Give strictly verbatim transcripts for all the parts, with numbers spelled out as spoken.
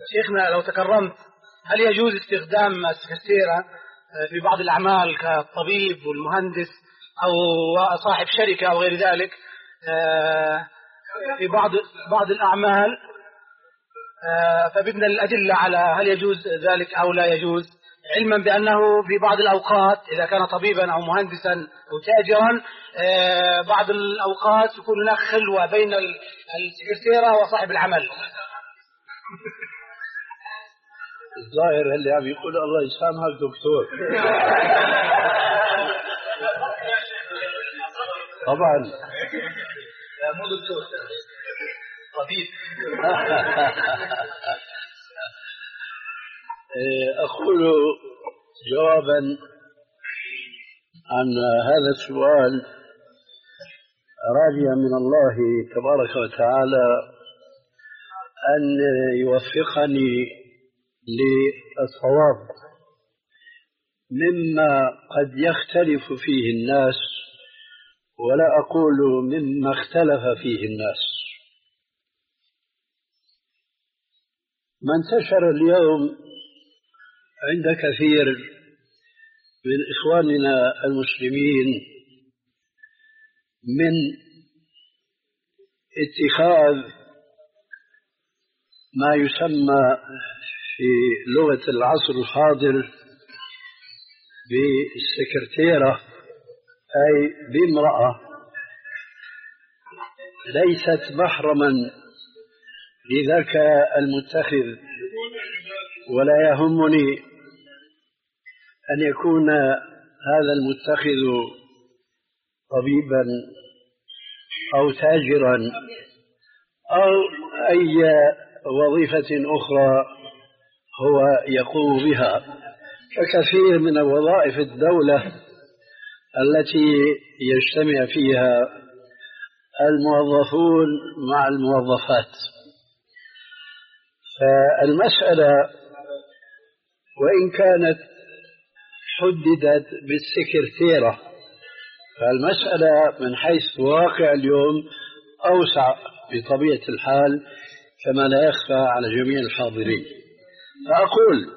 شيخنا لو تكرمت، هل يجوز استخدام السكرتيرة في بعض الأعمال كالطبيب والمهندس أو صاحب شركة أو غير ذلك في بعض بعض الأعمال، فبدنا الأدلة على هل يجوز ذلك أو لا يجوز، علما بأنه في بعض الأوقات إذا كان طبيبا أو مهندسا أو تاجرا بعض الأوقات يكون هناك خلوة بين السكرتيرة وصاحب العمل. الظاهر اللي عم يقول الله يسامحك دكتور. طبعا لا مو دكتور، طبيب. أقول جوابا عن هذا السؤال راجيا من الله تبارك وتعالى أن يوفقني للصواب مما قد يختلف فيه الناس، ولا أقول مما اختلف فيه الناس. ما انتشر اليوم عند كثير من إخواننا المسلمين من اتخاذ ما يسمى في لغة العصر الحاضر بالسكرتيرة، أي بامرأة ليست محرما لذاك المتخذ، ولا يهمني أن يكون هذا المتخذ طبيبا أو تاجرا أو أي وظيفة أخرى هو يقوم بها، ككثير من وظائف الدولة التي يجتمع فيها الموظفون مع الموظفات. فالمسألة وإن كانت حددت بالسكرتيرة، فالمسألة من حيث واقع اليوم أوسع بطبيعة الحال كما لا يخفى على جميع الحاضرين. فأقول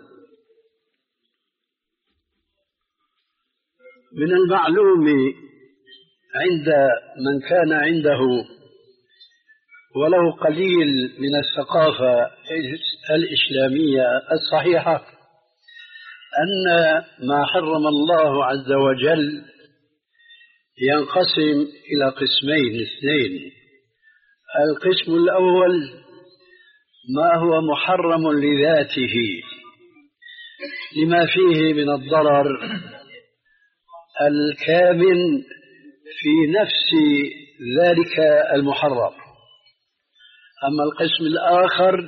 من المعلوم عند من كان عنده ولو قليل من الثقافة الإسلامية الصحيحة أن ما حرم الله عز وجل ينقسم إلى قسمين اثنين. القسم الأول ما هو محرم لذاته لما فيه من الضرر الكامن في نفس ذلك المحرم. أما القسم الآخر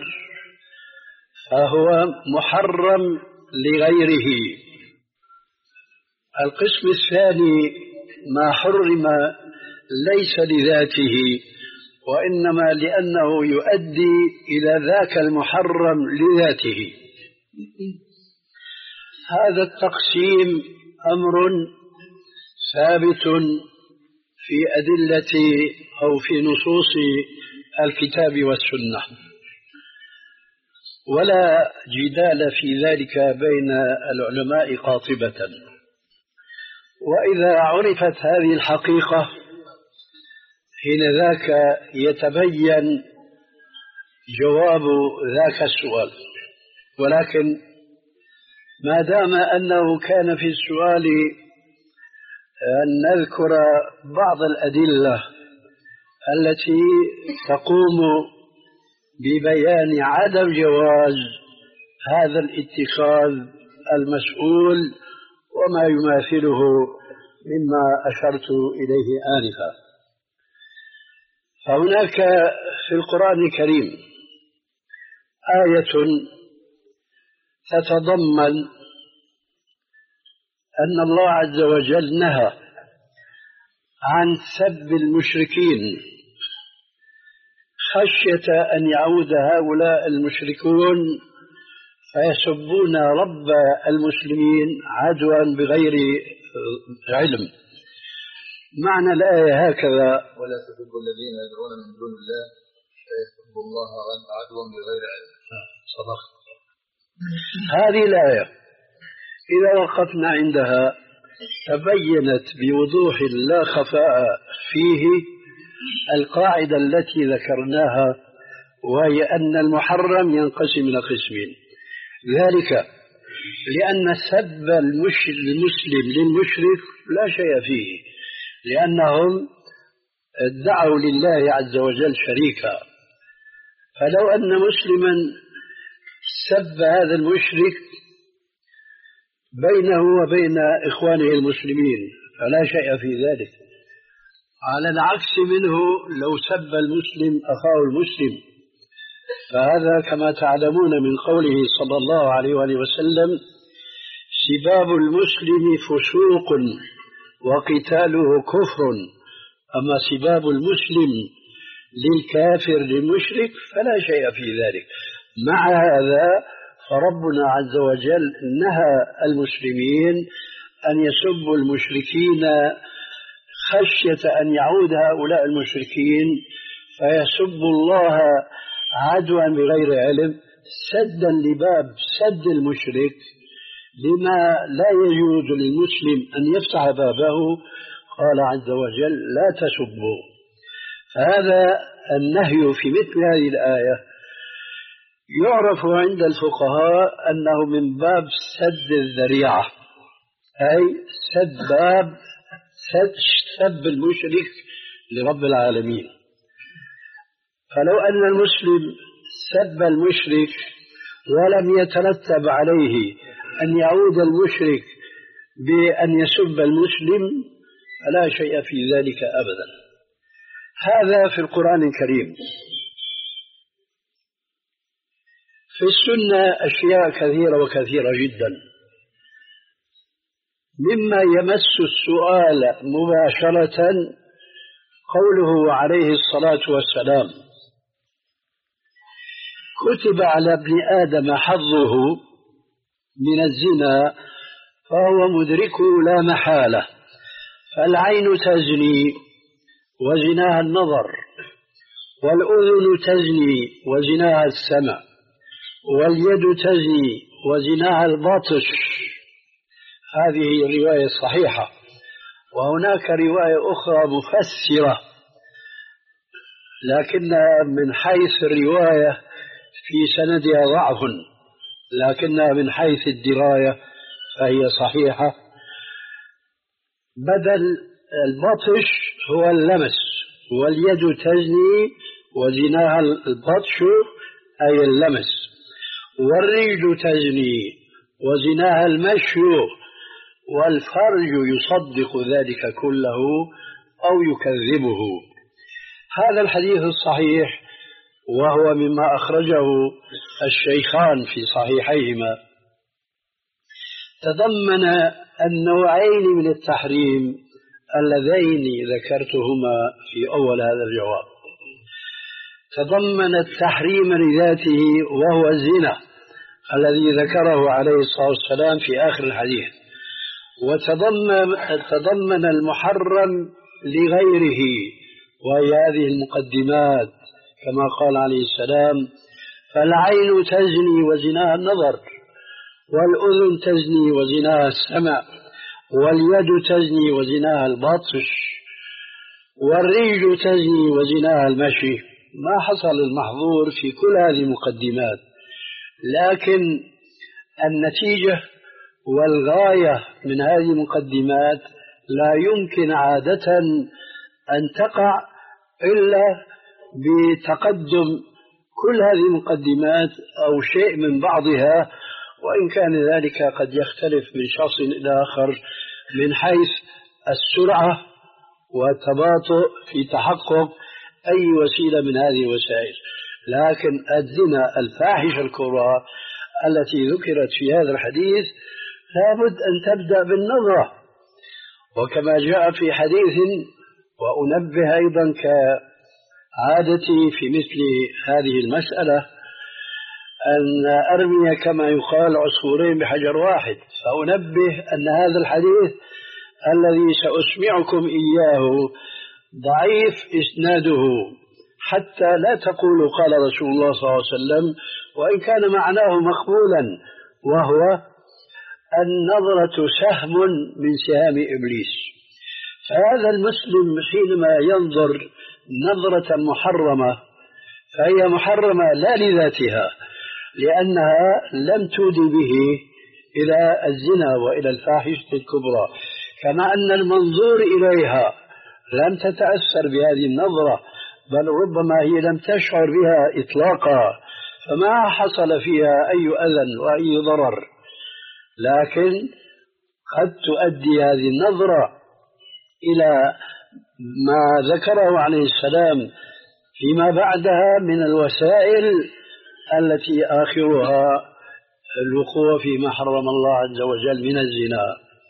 فهو محرم لغيره. القسم الثاني ما حرم ليس لذاته وإنما لأنه يؤدي إلى ذاك المحرم لذاته. هذا التقسيم أمر ثابت في أدلة أو في نصوص الكتاب والسنة، ولا جدال في ذلك بين العلماء قاطبة. وإذا عرفت هذه الحقيقة حين ذاك يتبين جواب ذاك السؤال. ولكن ما دام أنه كان في السؤال أن نذكر بعض الأدلة التي تقوم ببيان عدم جواز هذا الاتخاذ المسؤول وما يماثله مما أشرت إليه آنفا، فهناك في القرآن الكريم آية تتضمن أن الله عز وجل نهى عن سب المشركين خشية أن يعود هؤلاء المشركون فيسبون رب المسلمين عدوا بغير علم. معنى الآية هكذا: ولا تسبوا الذين يدعون من دون الله فيسبوا الله عدوا بغير علم. صدق. هذه الآية إذا وقفنا عندها تبينت بوضوح لا خفاء فيه القاعدة التي ذكرناها، وهي أن المحرم ينقسم إلى قسمين. ذلك لأن سب المسلم للمشرك لا شيء فيه، لأنهم ادعوا لله عز وجل شريكا. فلو أن مسلما سب هذا المشرك بينه وبين إخوانه المسلمين فلا شيء في ذلك، على العكس منه لو سب المسلم أخاه المسلم، فهذا كما تعلمون من قوله صلى الله عليه وآله وسلم: سباب المسلم فسوق وقتاله كفر، أما سباب المسلم للكافر للمشرك فلا شيء في ذلك. مع هذا فربنا عز وجل نهى المسلمين أن يسبوا المشركين خشية أن يعود هؤلاء المشركين فيسبوا الله عدوا بغير علم، سدا لباب سد المشرك لما لا يجوز للمسلم أن يفتح بابه. قال عز وجل: لا تسبوا. فهذا النهي في مثل هذه الآية يعرف عند الفقهاء أنه من باب سد الذريعة، أي سد باب سد سب المشرك لرب العالمين. فلو أن المسلم سب المشرك ولم يترتب عليه أن يعود المشرك بأن يسب المسلم فلا شيء في ذلك أبدا. هذا في القرآن الكريم. في السنة أشياء كثيرة وكثيرة جدا، مما يمس السؤال مباشرة قوله عليه الصلاة والسلام: كتب على ابن آدم حظه من الزنا فهو مدركه لا محالة، فالعين تزني وزناها النظر، والأذن تزني وزناها السمع، واليد تزني وزناها البطش. هذه رواية صحيحة. وهناك رواية أخرى مفسرة لكنها من حيث الرواية في سندها ضعف، لكنها من حيث الدراية فهي صحيحة. بدل البطش هو اللمس، واليد تزني وزناها البطش أي اللمس، والرجل تزني وزناها المشي، والفرج يصدق ذلك كله أو يكذبه. هذا الحديث الصحيح وهو مما أخرجه الشيخان في صحيحيهما تضمن النوعين من التحريم اللذين ذكرتهما في أول هذا الجواب. تضمن التحريم لذاته وهو الزنا الذي ذكره عليه الصلاة والسلام في آخر الحديث، وتضمن تضمن المحرم لغيره وهي هذه المقدمات كما قال عليه السلام: فالعين تزني وزناها النظر، والأذن تزني وزناها السمع، واليد تزني وزناها البطش، والرجل تزني وزناها المشي. ما حصل المحظور في كل هذه المقدمات، لكن النتيجة والغاية من هذه المقدمات لا يمكن عادة أن تقع إلا بتقدم كل هذه المقدمات أو شيء من بعضها، وإن كان ذلك قد يختلف من شخص إلى آخر من حيث السرعة والتباطؤ في تحقق أي وسيلة من هذه الوسائل. لكن الزنا الفاحشة الكبرى التي ذكرت في هذا الحديث لابد أن تبدأ بالنظرة، وكما جاء في حديث، وأنبه أيضا كعادتي في مثل هذه المسألة أن أرمي كما يقال عصفورين بحجر واحد، فأنبه أن هذا الحديث الذي سأسمعكم إياه ضعيف إسناده، حتى لا تقولوا قال رسول الله صلى الله عليه وسلم وإن كان معناه مقبولا، وهو النظرة سهم من سهام إبليس. فهذا المسلم حينما ينظر نظرة محرمة فهي محرمة لا لذاتها، لأنها لم تودي به إلى الزنا وإلى الفاحشة الكبرى، كما أن المنظور إليها لم تتأثر بهذه النظرة، بل ربما هي لم تشعر بها إطلاقا، فما حصل فيها أي أذى وأي ضرر، لكن قد تؤدي هذه النظرة إلى ما ذكره عليه السلام فيما بعدها من الوسائل التي آخرها الوقوع فيما حرم الله عز وجل من الزنا.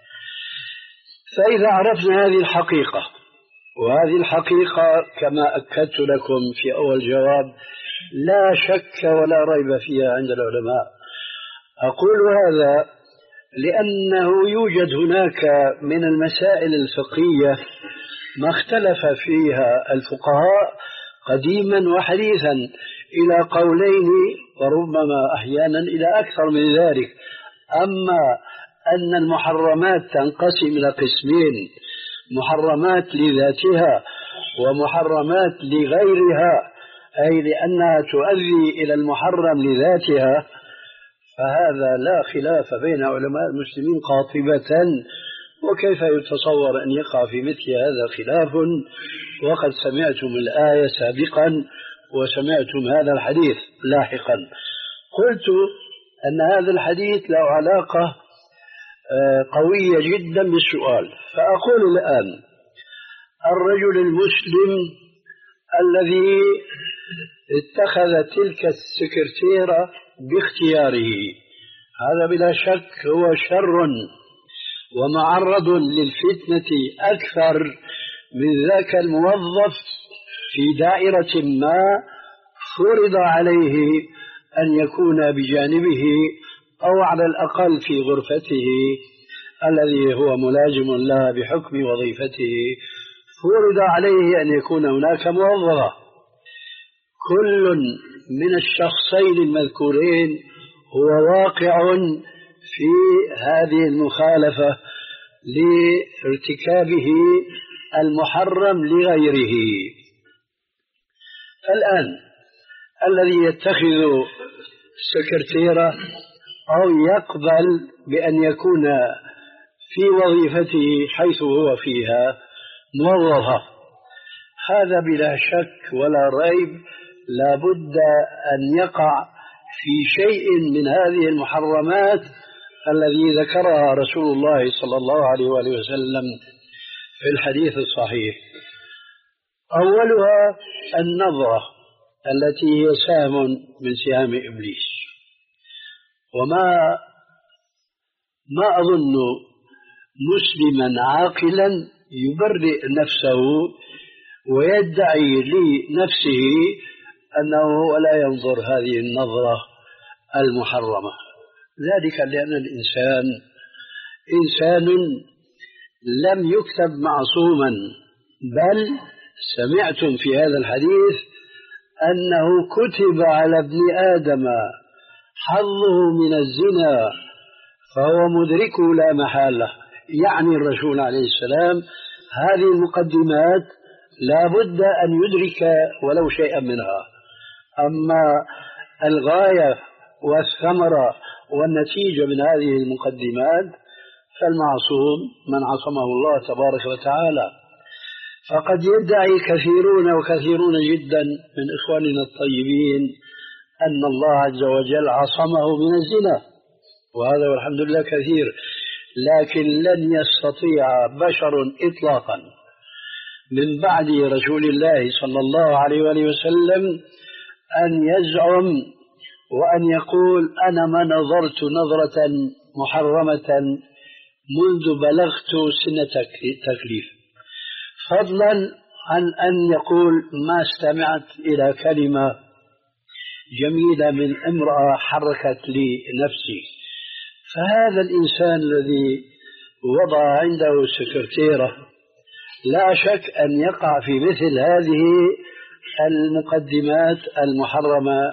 فإذا عرفنا هذه الحقيقة، وهذه الحقيقة كما أكدت لكم في أول جواب لا شك ولا ريب فيها عند العلماء، أقول هذا لأنه يوجد هناك من المسائل الفقهية ما اختلف فيها الفقهاء قديما وحديثا إلى قولين وربما أحيانا إلى أكثر من ذلك. أما أن المحرمات تنقسم إلى قسمين: محرمات لذاتها ومحرمات لغيرها، أي لأنها تؤدي إلى المحرم لذاتها، فهذا لا خلاف بين علماء المسلمين قاطبة. وكيف يتصور أن يقع في مثل هذا خلاف وقد سمعتم الآية سابقا وسمعتم هذا الحديث لاحقا؟ قلت أن هذا الحديث له علاقة قوية جدا بالسؤال، فأقول الآن: الرجل المسلم الذي اتخذ تلك السكرتيرة باختياره، هذا بلا شك هو شر ومعرض للفتنة أكثر من ذاك الموظف في دائرة ما فرض عليه أن يكون بجانبه أو على الأقل في غرفته الذي هو ملازم لها بحكم وظيفته، فرض عليه أن يكون هناك موظفة. كل من الشخصين المذكورين هو واقع في هذه المخالفة لارتكابه المحرم لغيره. الآن الذي يتخذ سكرتيرة أو يقبل بأن يكون في وظيفته حيث هو فيها موظفة، هذا بلا شك ولا ريب لا بد أن يقع في شيء من هذه المحرمات الذي ذكرها رسول الله صلى الله عليه وآله وسلم في الحديث الصحيح. أولها النظرة التي هي سهم من سهام إبليس، وما ما أظن مسلما عاقلا يبرئ نفسه ويدعي لنفسه أنه لا ينظر هذه النظرة المحرمة، ذلك لأن الإنسان إنسان لم يكتب معصوما، بل سمعتم في هذا الحديث أنه كتب على ابن آدم حظه من الزنا فهو مدركه لا محالة. يعني الرسول عليه السلام هذه المقدمات لا بد أن يدرك ولو شيئا منها. أما الغاية والثمرة والنتيجة من هذه المقدمات فالمعصوم من عصمه الله تبارك وتعالى. فقد يدعي كثيرون وكثيرون جدا من إخواننا الطيبين أن الله عز وجل عصمه من الزنا، وهذا والحمد لله كثير، لكن لن يستطيع بشر إطلاقا من بعد رسول الله صلى الله عليه وآله وسلم أن يزعم وأن يقول أنا ما نظرت نظرة محرمة منذ بلغت سن تكليف، فضلا عن أن يقول ما استمعت إلى كلمة جميلة من امرأة حركت لي نفسي. فهذا الإنسان الذي وضع عنده سكرتيرة لا شك أن يقع في مثل هذه المقدمات المحرمة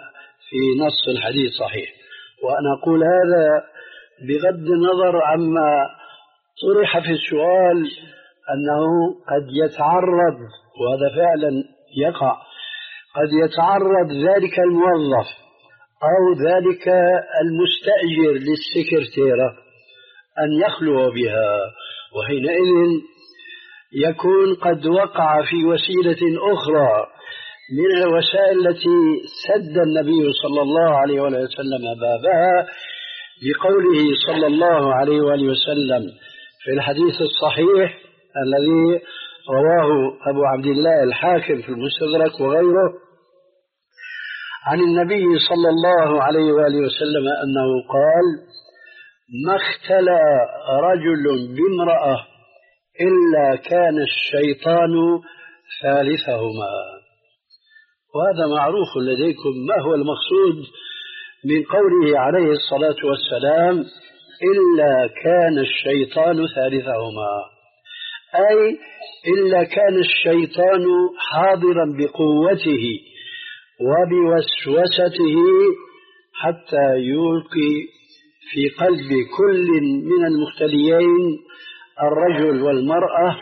في نص الحديث صحيح. وأنا أقول هذا بغض النظر عما طرح في السؤال أنه قد يتعرض، وهذا فعلا يقع، قد يتعرض ذلك الموظف أو ذلك المستأجر للسكرتيرة أن يخلو بها، وحينئذ يكون قد وقع في وسيلة أخرى من الوسائل التي سد النبي صلى الله عليه وسلم بابها بقوله صلى الله عليه وسلم في الحديث الصحيح الذي رواه أبو عبد الله الحاكم في المستدرك وغيره عن النبي صلى الله عليه وآله وسلم أنه قال: ما اختلى رجل بامرأة إلا كان الشيطان ثالثهما. وهذا معروف لديكم ما هو المقصود من قوله عليه الصلاة والسلام إلا كان الشيطان ثالثهما، أي إلا كان الشيطان حاضرا بقوته وبوسوسته حتى يلقي في قلب كل من المختليين الرجل والمرأة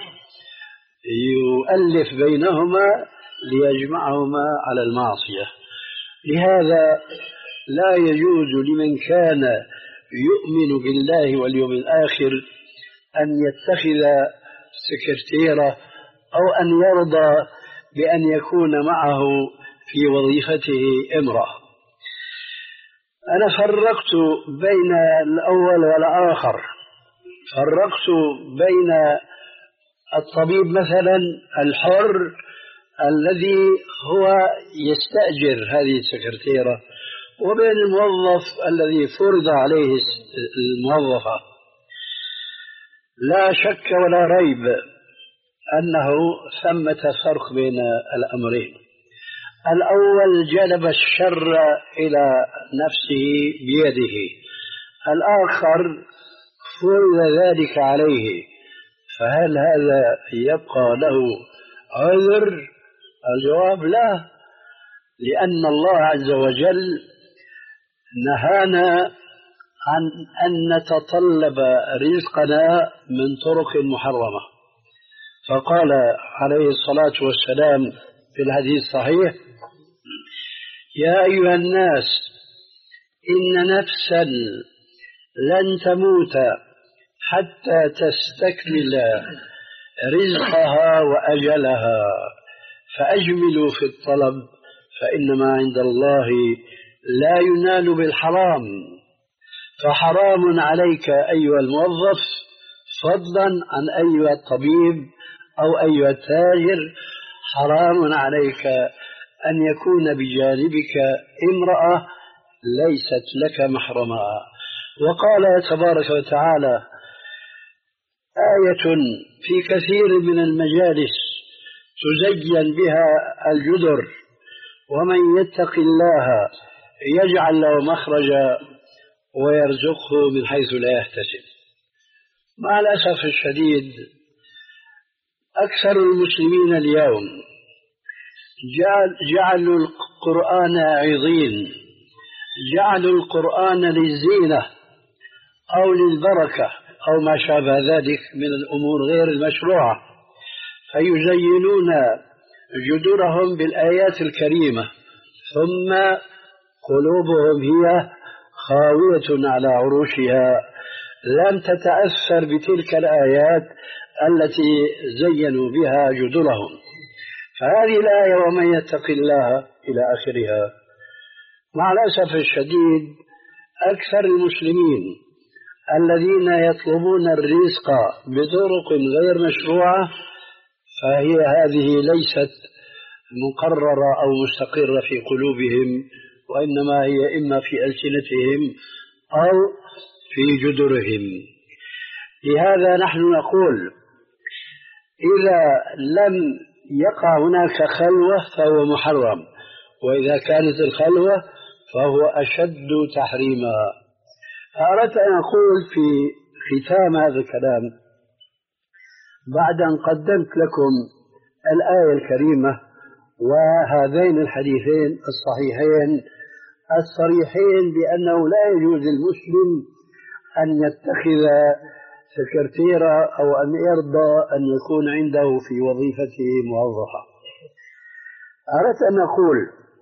يؤلف بينهما ليجمعهما على المعصية. لهذا لا يجوز لمن كان يؤمن بالله واليوم الآخر أن يتخذ سكرتيرة أو أن يرضى بأن يكون معه في وظيفته امرأة. أنا فرقت بين الأول والآخر، فرقت بين الطبيب مثلا الحر الذي هو يستأجر هذه السكرتيرة وبين الموظف الذي فرض عليه الموظفة. لا شك ولا ريب أنه ثمة فرق بين الأمرين. الأول جلب الشر إلى نفسه بيده، الآخر فرض ذلك عليه، فهل هذا يبقى له عذر؟ الجواب لا، لأن الله عز وجل نهانا عن أن نتطلب رزقنا من طرق محرمة، فقال عليه الصلاة والسلام في الحديث الصحيح: يا أيها الناس إن نفسا لن تموت حتى تستكمل رزقها وأجلها، فأجملوا في الطلب فإنما عند الله لا ينال بالحرام. فحرام عليك أيها الموظف فضلا عن أيها الطبيب أو أيها التاجر، حرام عليك أن يكون بجانبك امرأة ليست لك محرما. وقال تبارك وتعالى آية في كثير من المجالس تزين بها الجدر: ومن يتق الله يجعل له مخرجا ويرزقه من حيث لا يحتسب. مع الأسف الشديد أكثر المسلمين اليوم جعل جعلوا القرآن عظيم، جعلوا القرآن للزينة أو للبركة أو ما شابه ذلك من الأمور غير المشروعة، فيزينون جدرهم بالآيات الكريمة ثم قلوبهم هي خاوية على عروشها، لم تتأثر بتلك الآيات التي زينوا بها جدرهم. فهذه الآية ومن يتق الله إلى آخرها. مع الأسف الشديد أكثر المسلمين الذين يطلبون الرزق بطرق غير مشروعة فهي هذه ليست مقررة أو مستقرة في قلوبهم، وإنما هي إما في ألسنتهم أو في جدرهم. لهذا نحن نقول إذا لم يقع هناك خلوة فهو محرم، وإذا كانت الخلوة فهو أشد تحريما. فأردت أن أقول في ختام هذا الكلام بعد أن قدمت لكم الآية الكريمة وهذين الحديثين الصحيحين الصريحين بأنه لا يجوز للمسلم أن يتخذ سكرتيرة أو أن يرضى أن يكون عنده في وظيفته موظفة. أردت أن أقول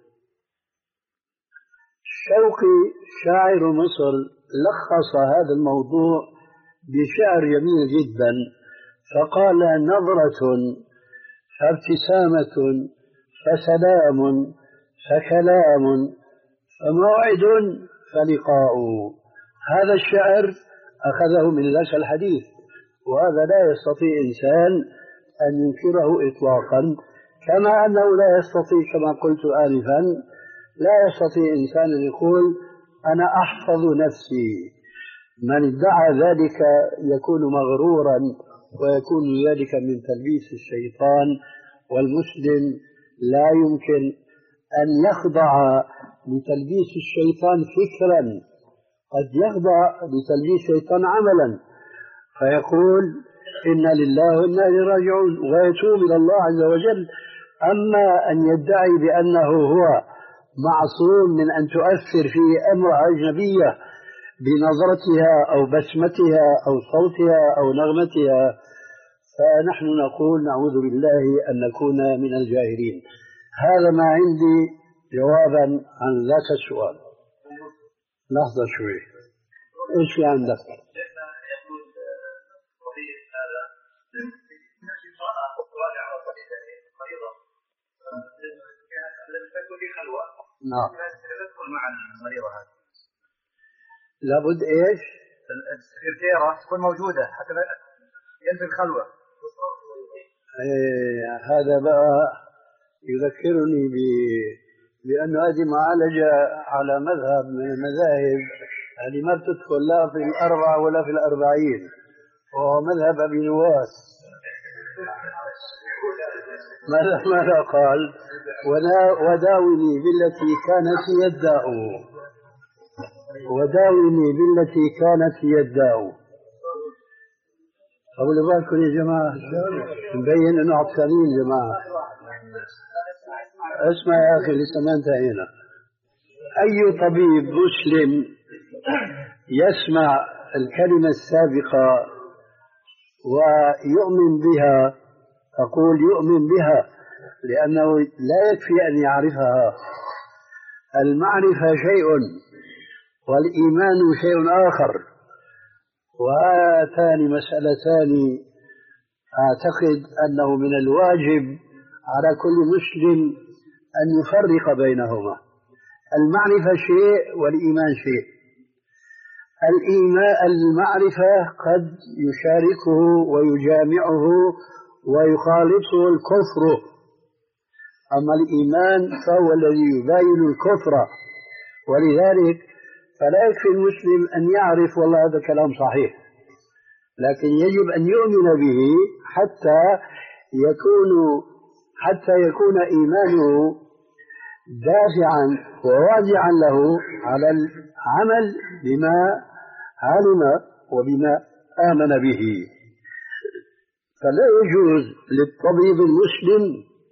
شوقي شاعر مصر لخص هذا الموضوع بشعر جميل جدا، فقال: نظرة فابتسامة فسلام فكلام فموعد فلقاء. هذا الشعر أخذه من ذاك الحديث، وهذا لا يستطيع إنسان أن ينكره إطلاقا، كما أنه لا يستطيع كما قلت آنفا لا يستطيع إنسان أن يقول أنا أحفظ نفسي. من ادعى ذلك يكون مغرورا ويكون ذلك من تلبيس الشيطان، والمسلم لا يمكن أن يخضع لتلبيس الشيطان فكرا، قد يخضع لتلبيس الشيطان عملا فيقول إنا لله وإنا إليه راجعون ويتوب إلى الله عز وجل. أما أن يدعي بأنه هو معصوم من أن تؤثر فيه امرأة أجنبية بنظرتها أو بسمتها أو صوتها أو نغمتها، فنحن نقول نعوذ بالله أن نكون من الجاهلين. هذا ما عندي جوابا عن ذاك السؤال. لحظة شوي، إيش في عندك؟ نعم. مع المريضة هذه لابد إيش؟ السكرتيرة تكون موجودة حتى ينزل خلوة. إيه، هذا بقى يذكرني ب بأن هذه معالجة على مذهب من المذاهب اللي ما بتدخل لا في الأربعة ولا في الأربعين، وهو مذهب أبي نواس. ماذا ماذا قال؟ وداوني بالتي كانت هي الداء، وداوني بالتي كانت هي الداء. خلوا بالكم يا جماعة، مبين انه عطشانين يا جماعة. اسمع يا اخي لسه ما انتهينا. اي طبيب مسلم يسمع الكلمة السابقة ويؤمن بها، أقول يؤمن بها لأنه لا يكفي أن يعرفها. المعرفة شيء والإيمان شيء آخر، وهاتان مسألتان أعتقد أنه من الواجب على كل مسلم أن يفرق بينهما. المعرفة شيء والإيمان شيء. الإيمان المعرفة قد يشاركه ويجامعه ويخالطه الكفر، أما الإيمان فهو الذي يباين الكفر. ولذلك فلا يكفي المسلم أن يعرف والله هذا كلام صحيح، لكن يجب أن يؤمن به حتى يكون حتى يكون إيمانه دافعا وواجعا له على العمل بما علم وبما آمن به. فلا يجوز للطبيب المسلم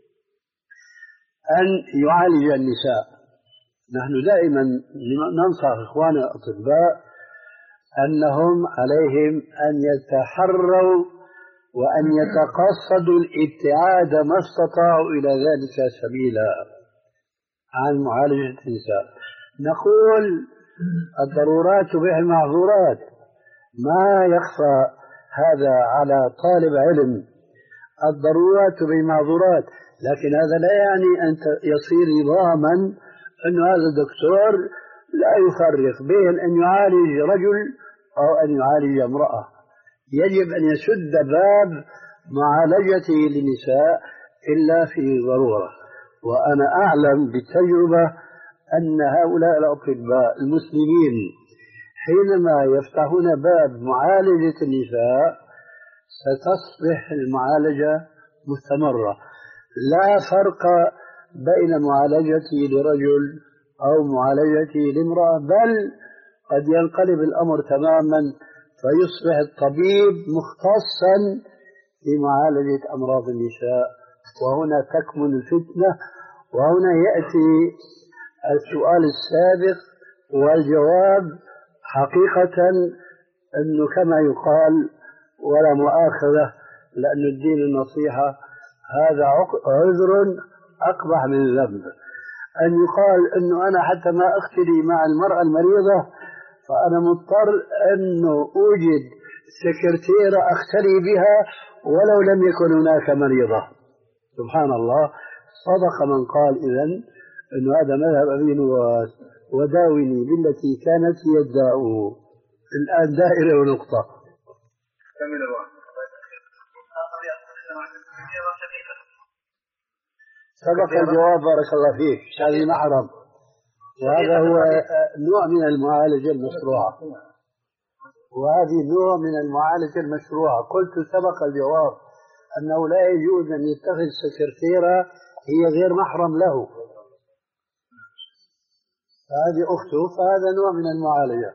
أن يعالج النساء. نحن دائما ننصح إخواننا الأطباء أنهم عليهم أن يتحروا وأن يتقصدوا الابتعاد ما استطاعوا إلى ذلك سبيلا عن معالجة النساء. نقول الضرورات تبيح المعذورات، ما يخفى هذا على طالب علم. الضرورات تبيح المعذورات، لكن هذا لا يعني أن يصير نظاما أن هذا الدكتور لا يفرق بين أن يعالج رجل أو أن يعالج امرأة. يجب أن يسد باب معالجته للنساء إلا في ضرورة. وأنا أعلم بالتجربة أن هؤلاء الأطباء المسلمين حينما يفتحون باب معالجة النساء ستصبح المعالجة مستمرة. لا فرق بين معالجته لرجل أو معالجته لامرأة، بل قد ينقلب الأمر تماما فيصبح الطبيب مختصا في معالجة أمراض النساء، وهنا تكمن الفتنة، وهنا يأتي السؤال السابق والجواب حقيقة أنه كما يقال ولا مؤاخذة لأن الدين النصيحة هذا عذر أقبح من الذنب. أن يقال أنه أنا حتى ما أختلي مع المرأة المريضة فأنا مضطر أنه أوجد سكرتيرة أختلي بها ولو لم يكن هناك مريضة. سبحان الله، صدق من قال إذن أنه هذا مذهب أبي نواس وداوني بالتي كانت هي الداء. الآن دائرة ونقطة. سبق الجواب بارك الله فيك. هذه محرم وهذا هو نوع من المعالجة المشروعة وهذه نوع من المعالجة المشروعة. قلت سبق الجواب أنه لا يجوز أن يتخذ سكرتيرة هي غير محرم له، هذه أخته، فهذا نوع من المعالجة.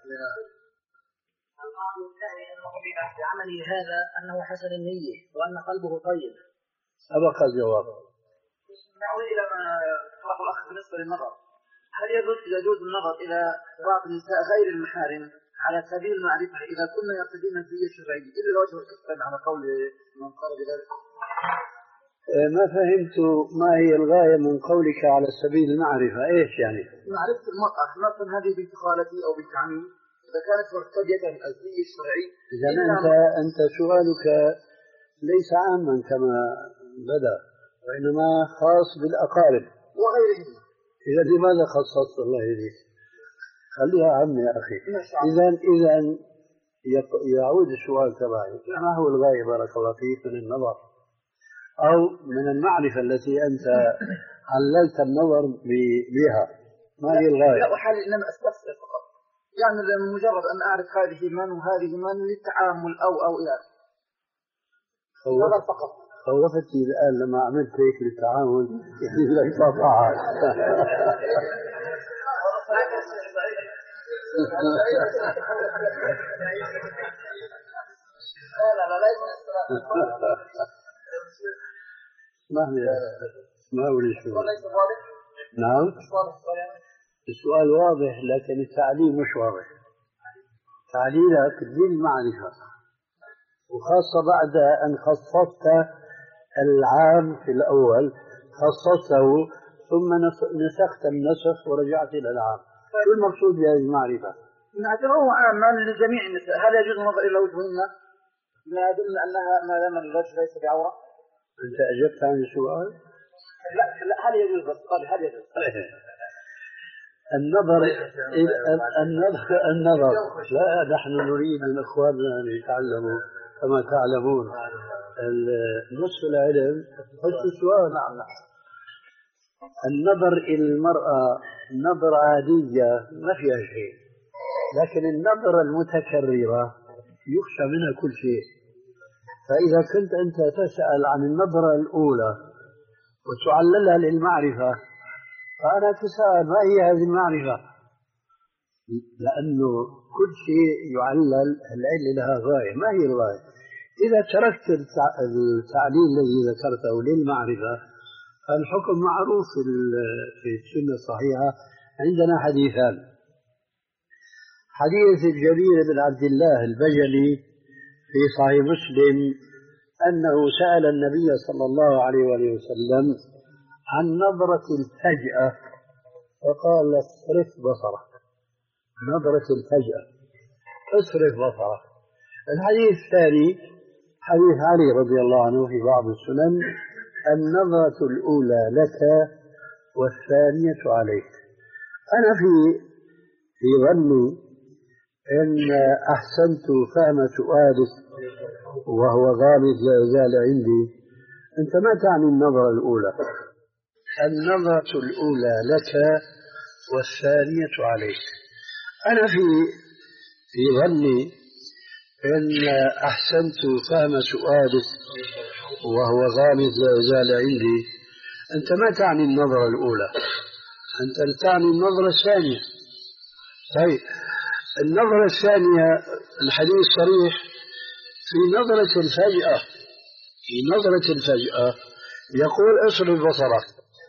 بعمله هذا أنه حسن النية وأن قلبه طيب. سبق الجواب. نعود إلى ما طرح الأخ بالنسبة للنظر، هل يجوز يجوز النظر إلى بعض النساء غير المحارم على سبيل المعرفة إذا كنا يقتدين في الشرعية إلا الوجه الأسفل على قول من قال بذلك؟ ما فهمت ما هي الغاية من قولك على سبيل المعرفة؟ إيش يعني؟ معرفة المرأة مثلا هذه بنت خالتي أو بنت عمي إذا كانت مرتدية الزي الشرعي. إذا أنت أنت سؤالك ليس عاما كما بدأ وإنما خاص بالأقارب وغيرهم. إذا لماذا خصصت الله يديك؟ خليها عمي يا أخي. إذا إذا يعود السؤال تبعي ما هو الغاية بارك الله فيك من النظر أو من المعرفة التي أنت عللت النظر بها؟ ما هي الغاية؟ لا أحاول إنما أستفسر فقط، يعني مجرد أن أعرف هذه من وهذه من للتعامل أو أو إلى هذا فقط. خوفتني الآن لما عملت هيك للتعامل يعني لك طاعة. ما هي ما هو السؤال؟ نعم السؤال واضح لكن التعليل مش واضح. تعليلك للمعرفة وخاصة بعد أن خصصت العام في الأول خصصته ثم نسخت النسخ ورجعت إلى العام. شو المقصود بهذه المعرفة؟ نعتبره عاما لجميع النساء. هل يجوز النظر إلى وجههن ما يدل أنها ما دام الوجه ليس بعورة؟ أنت أجبت عن السؤال؟ لا لا هل يجوز بس قال هل يجوز؟ النظر النظر النظر لا نحن نريد من إخواننا أن يتعلموا كما تعلمون نصف العلم حسن السؤال. النظر إلى المرأة نظرة عادية ما فيها شيء، لكن النظرة المتكررة يخشى منها كل شيء. فإذا كنت أنت تسأل عن النظرة الأولى وتعللها للمعرفة فأنا تسأل ما هي هذه المعرفة؟ لأنه كل شيء يعلل العلة لها غاية. ما هي الغاية؟ إذا تركت التعليل الذي ذكرته للمعرفة فالحكم معروف في السنة الصحيحة. عندنا حديثان: حديث الجرير بن عبد الله البجلي في صحيح مسلم أنه سأل النبي صلى الله عليه وآله وسلم عن نظرة الفجأة فقال اصرف بصرك. نظرة الفجأة اصرف بصرك. الحديث الثاني حديث علي رضي الله عنه في بعض السنن: النظرة الأولى لك والثانية عليك. أنا في في ظني إن أحسنت فهم سؤالك وهو غامض لا يزال عندي. أنت ما تعني النظرة الأولى؟ النظرة الأولى لك والثانية عليك. أنا في في ظني إن أحسنت فهم سؤالك وهو غامض لا يزال عندي. أنت ما تعني النظرة الأولى، أنت تعني النظرة الثانية. طيب النظرة الثانية الحديث صريح في نظرة الفجأة. في نظرة الفجأة يقول اصرف بصرك.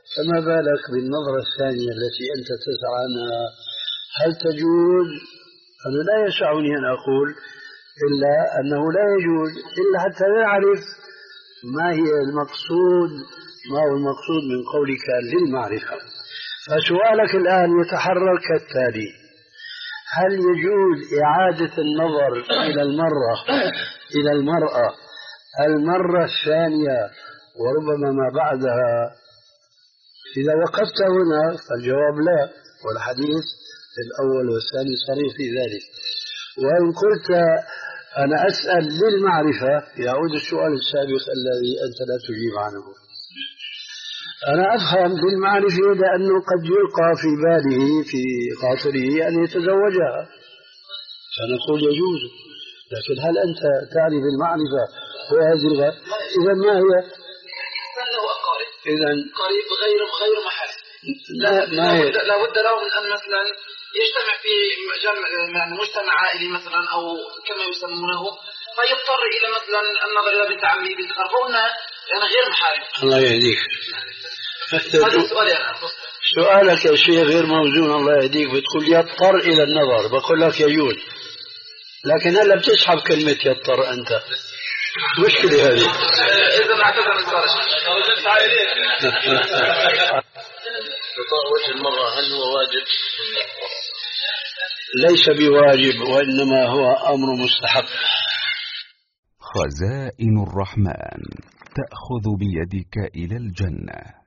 فما بالك بالنظرة الثانية التي أنت تسعى عنها؟ هل تجوز؟ أنا لا يسعني أن أقول إلا أنه لا يجوز إلا حتى نعرف ما هي المقصود، ما هو المقصود من قولك للمعرفة. فسؤالك الآن يتحرر كالتالي: هل يجوز إعادة النظر إلى المرة إلى المرأة المرة الثانية وربما ما بعدها؟ إذا وقفت هنا فالجواب لا، والحديث الأول والثاني صريح في ذلك. وإن قلت أنا أسأل للمعرفة يعود السؤال السابق الذي أنت لا تجيب عنه. أنا أفهم بالمعرفة لأنه قد يلقى في باله في خاطره أن يتزوجها فنقول يجوز، لكن هل أنت تعرف المعرفة وهذه الغاية؟ إذا ما هي؟ له أقارب إذا قريب غير غير محل، لا ما هي؟ لا بد له من أن مثلا يجتمع في جمع يعني مجتمع عائلي مثلا أو كما يسمونه، فيضطر إلى مثلا النظر إلى بنت عمه بنت خالته يعني غير محارم. الله يهديك. هذا السؤال يعني سؤالك يا شيخ غير موزون، الله يهديك. بتقول يضطر إلى النظر، بقول لك يجوز، لكن هلا بتسحب كلمة يضطر أنت، مشكلة هذه. إذا ما اعتذر السؤال غطاء وجه المرأة هل هو واجب؟ ليس بواجب، وإنما هو أمر مستحب. خزائن الرحمن تأخذ بيدك إلى الجنة.